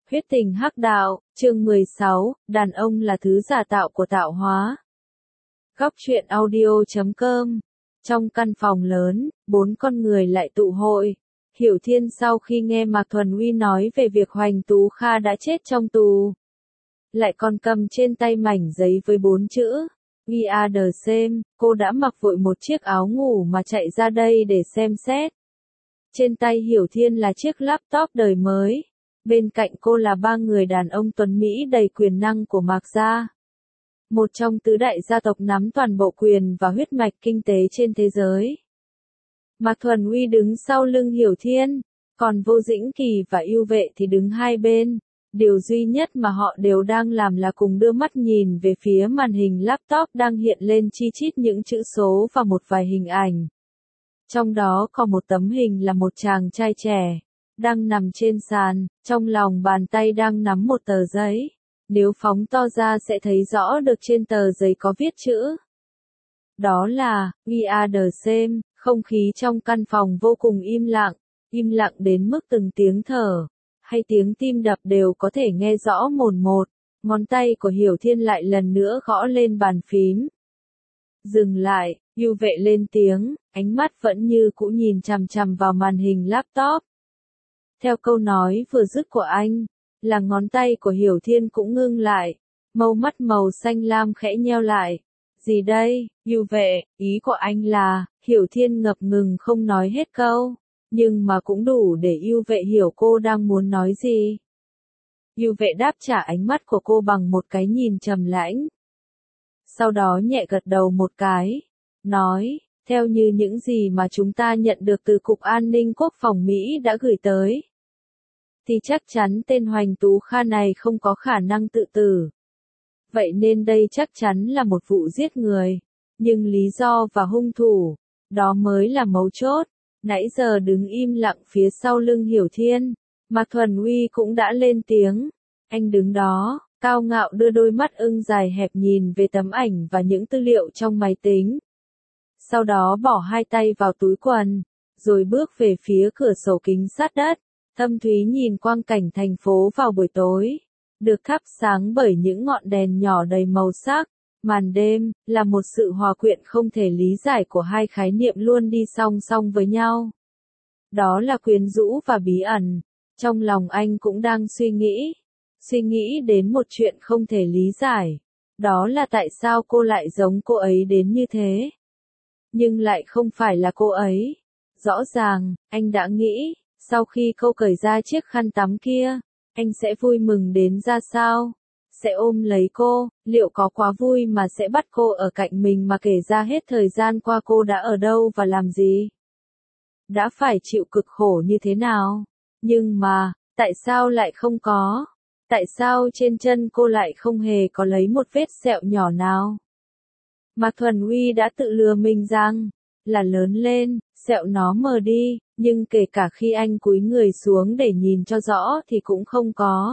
Huyết tình hắc đạo, chương 16, đàn ông là thứ giả tạo của tạo hóa. Góc truyện audio.com. Trong căn phòng lớn, 4 con người lại tụ hội. Hiểu Thiên sau khi nghe Mạc Thuần Uy nói về việc Hoành Tú Kha đã chết trong tù, lại còn cầm trên tay mảnh giấy với 4 chữ We are the same, cô đã mặc vội một chiếc áo ngủ mà chạy ra đây để xem xét. Trên tay Hiểu Thiên là chiếc laptop đời mới. Bên cạnh cô là 3 người đàn ông tuấn Mỹ đầy quyền năng của Mạc gia. Một trong tứ đại gia tộc nắm toàn bộ quyền và huyết mạch kinh tế trên thế giới. Mạc Thuần Uy đứng sau lưng Hiểu Thiên, còn Vô Dĩnh Kỳ và Ưu Vệ thì đứng hai bên. Điều duy nhất mà họ đều đang làm là cùng đưa mắt nhìn về phía màn hình laptop đang hiện lên chi chít những chữ số và một vài hình ảnh. Trong đó có một tấm hình là một chàng trai trẻ, đang nằm trên sàn, trong lòng bàn tay đang nắm một tờ giấy. Nếu phóng to ra sẽ thấy rõ được trên tờ giấy có viết chữ. Đó là, We are the same. Không khí trong căn phòng vô cùng im lặng đến mức từng tiếng thở, hay tiếng tim đập đều có thể nghe rõ mồn một. Ngón tay của Hiểu Thiên lại lần nữa gõ lên bàn phím. Dừng lại, Ưu Vệ lên tiếng, ánh mắt vẫn như cũ nhìn chằm chằm vào màn hình laptop. Theo câu nói vừa dứt của anh, là ngón tay của Hiểu Thiên cũng ngưng lại, mâu mắt màu xanh lam khẽ nheo lại. Gì đây, Ưu Vệ, ý của anh là, Hiểu Thiên ngập ngừng không nói hết câu, nhưng mà cũng đủ để Ưu Vệ hiểu cô đang muốn nói gì. Ưu Vệ đáp trả ánh mắt của cô bằng một cái nhìn trầm lãnh. Sau đó nhẹ gật đầu một cái, nói, theo như những gì mà chúng ta nhận được từ Cục An ninh Quốc phòng Mỹ đã gửi tới, thì chắc chắn tên Hoành Tú Kha này không có khả năng tự tử. Vậy nên đây chắc chắn là một vụ giết người. Nhưng lý do và hung thủ, đó mới là mấu chốt. Nãy giờ đứng im lặng phía sau lưng Hiểu Thiên, Mạc Thuần Uy cũng đã lên tiếng. Anh đứng đó, cao ngạo đưa đôi mắt ưng dài hẹp nhìn về tấm ảnh và những tư liệu trong máy tính. Sau đó bỏ hai tay vào túi quần, rồi bước về phía cửa sổ kính sát đất. Thâm thúy nhìn quang cảnh thành phố vào buổi tối, được thắp sáng bởi những ngọn đèn nhỏ đầy màu sắc. Màn đêm, là một sự hòa quyện không thể lý giải của hai khái niệm luôn đi song song với nhau. Đó là quyến rũ và bí ẩn. Trong lòng anh cũng đang suy nghĩ đến một chuyện không thể lý giải. Đó là tại sao cô lại giống cô ấy đến như thế. Nhưng lại không phải là cô ấy. Rõ ràng, anh đã nghĩ, sau khi cô cởi ra chiếc khăn tắm kia, anh sẽ vui mừng đến ra sao? Sẽ ôm lấy cô, liệu có quá vui mà sẽ bắt cô ở cạnh mình mà kể ra hết thời gian qua cô đã ở đâu và làm gì? Đã phải chịu cực khổ như thế nào? Nhưng mà, tại sao lại không có? Tại sao trên chân cô lại không hề có lấy một vết sẹo nhỏ nào? Mạc Thuần Uy đã tự lừa mình rằng, là lớn lên, sẹo nó mờ đi, nhưng kể cả khi anh cúi người xuống để nhìn cho rõ thì cũng không có.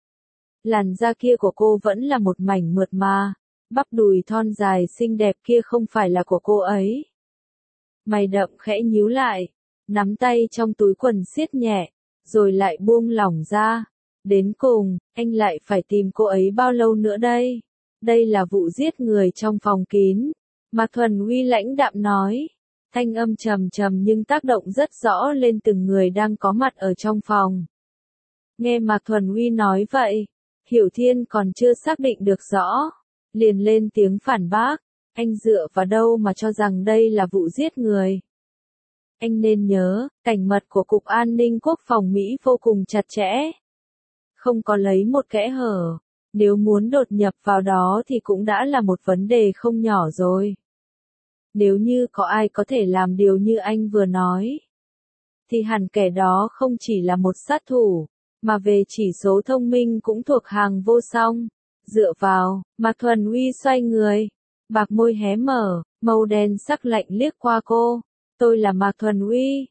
Làn da kia của cô vẫn là một mảnh mượt mà, bắp đùi thon dài xinh đẹp kia không phải là của cô ấy. Mày đậm khẽ nhíu lại, nắm tay trong túi quần siết nhẹ, rồi lại buông lỏng ra. Đến cùng, anh lại phải tìm cô ấy bao lâu nữa đây? Đây là vụ giết người trong phòng kín. Mạc Thuần Uy lãnh đạm nói, thanh âm trầm trầm nhưng tác động rất rõ lên từng người đang có mặt ở trong phòng. Nghe Mạc Thuần Uy nói vậy, Hiểu Thiên còn chưa xác định được rõ, liền lên tiếng phản bác, anh dựa vào đâu mà cho rằng đây là vụ giết người. Anh nên nhớ, cảnh mật của Cục An ninh Quốc phòng Mỹ vô cùng chặt chẽ. Không có lấy một kẽ hở, nếu muốn đột nhập vào đó thì cũng đã là một vấn đề không nhỏ rồi. Nếu như có ai có thể làm điều như anh vừa nói, thì hẳn kẻ đó không chỉ là một sát thủ, mà về chỉ số thông minh cũng thuộc hàng vô song. Dựa vào, Mạc Thuần Uy xoay người, bạc môi hé mở, màu đen sắc lạnh liếc qua cô. Tôi là Mạc Thuần Uy.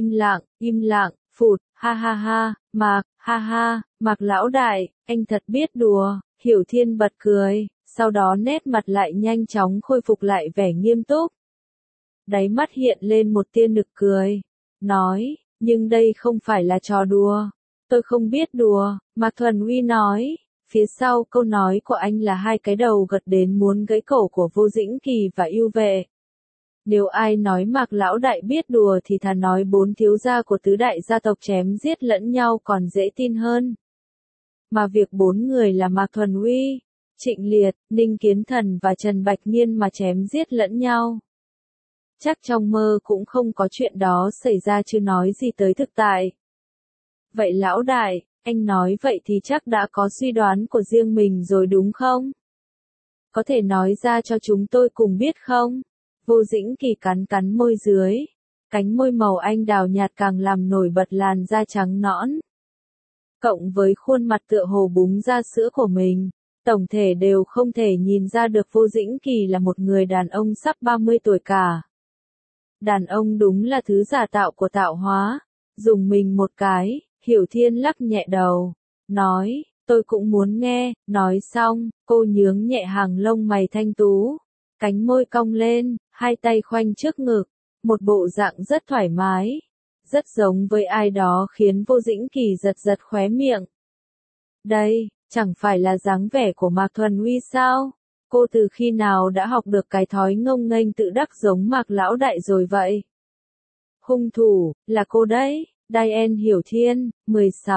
Im lặng, phụt, ha ha ha, Mạc, ha ha, Mạc lão đại, anh thật biết đùa. Hiểu Thiên bật cười, sau đó nét mặt lại nhanh chóng khôi phục lại vẻ nghiêm túc. Đáy mắt hiện lên một tia nực cười, nói, nhưng đây không phải là trò đùa. Tôi không biết đùa, Mạc Thuần Uy nói, phía sau câu nói của anh là hai cái đầu gật đến muốn gãy cổ của Vô Dĩnh Kỳ và Ưu Vệ. Nếu ai nói Mạc lão đại biết đùa thì thà nói 4 thiếu gia của tứ đại gia tộc chém giết lẫn nhau còn dễ tin hơn. Mà việc 4 người là Mạc Thuần Uy, Trịnh Liệt, Ninh Kiến Thần và Trần Bạch Nhiên mà chém giết lẫn nhau. Chắc trong mơ cũng không có chuyện đó xảy ra chứ nói gì tới thực tại. Vậy lão đại, anh nói vậy thì chắc đã có suy đoán của riêng mình rồi đúng không? Có thể nói ra cho chúng tôi cùng biết không? Vô Dĩnh Kỳ cắn cắn môi dưới. Cánh môi màu anh đào nhạt càng làm nổi bật làn da trắng nõn. Cộng với khuôn mặt tựa hồ búng ra sữa của mình, tổng thể đều không thể nhìn ra được Vô Dĩnh Kỳ là một người đàn ông sắp 30 tuổi cả. Đàn ông đúng là thứ giả tạo của tạo hóa. Dùng mình một cái, Hiểu Thiên lắc nhẹ đầu, nói, tôi cũng muốn nghe, nói xong, cô nhướng nhẹ hàng lông mày thanh tú, cánh môi cong lên, hai tay khoanh trước ngực, một bộ dạng rất thoải mái, rất giống với ai đó khiến Vô Dĩnh Kỳ giật giật khóe miệng. Đây, chẳng phải là dáng vẻ của Mạc Thuần Uy sao? Cô từ khi nào đã học được cái thói ngông nghênh tự đắc giống Mạc lão đại rồi vậy? Hung thủ, là cô đấy. Diane Hiểu Thiên,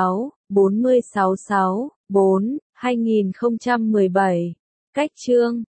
16/466/4, 2017. Cách chương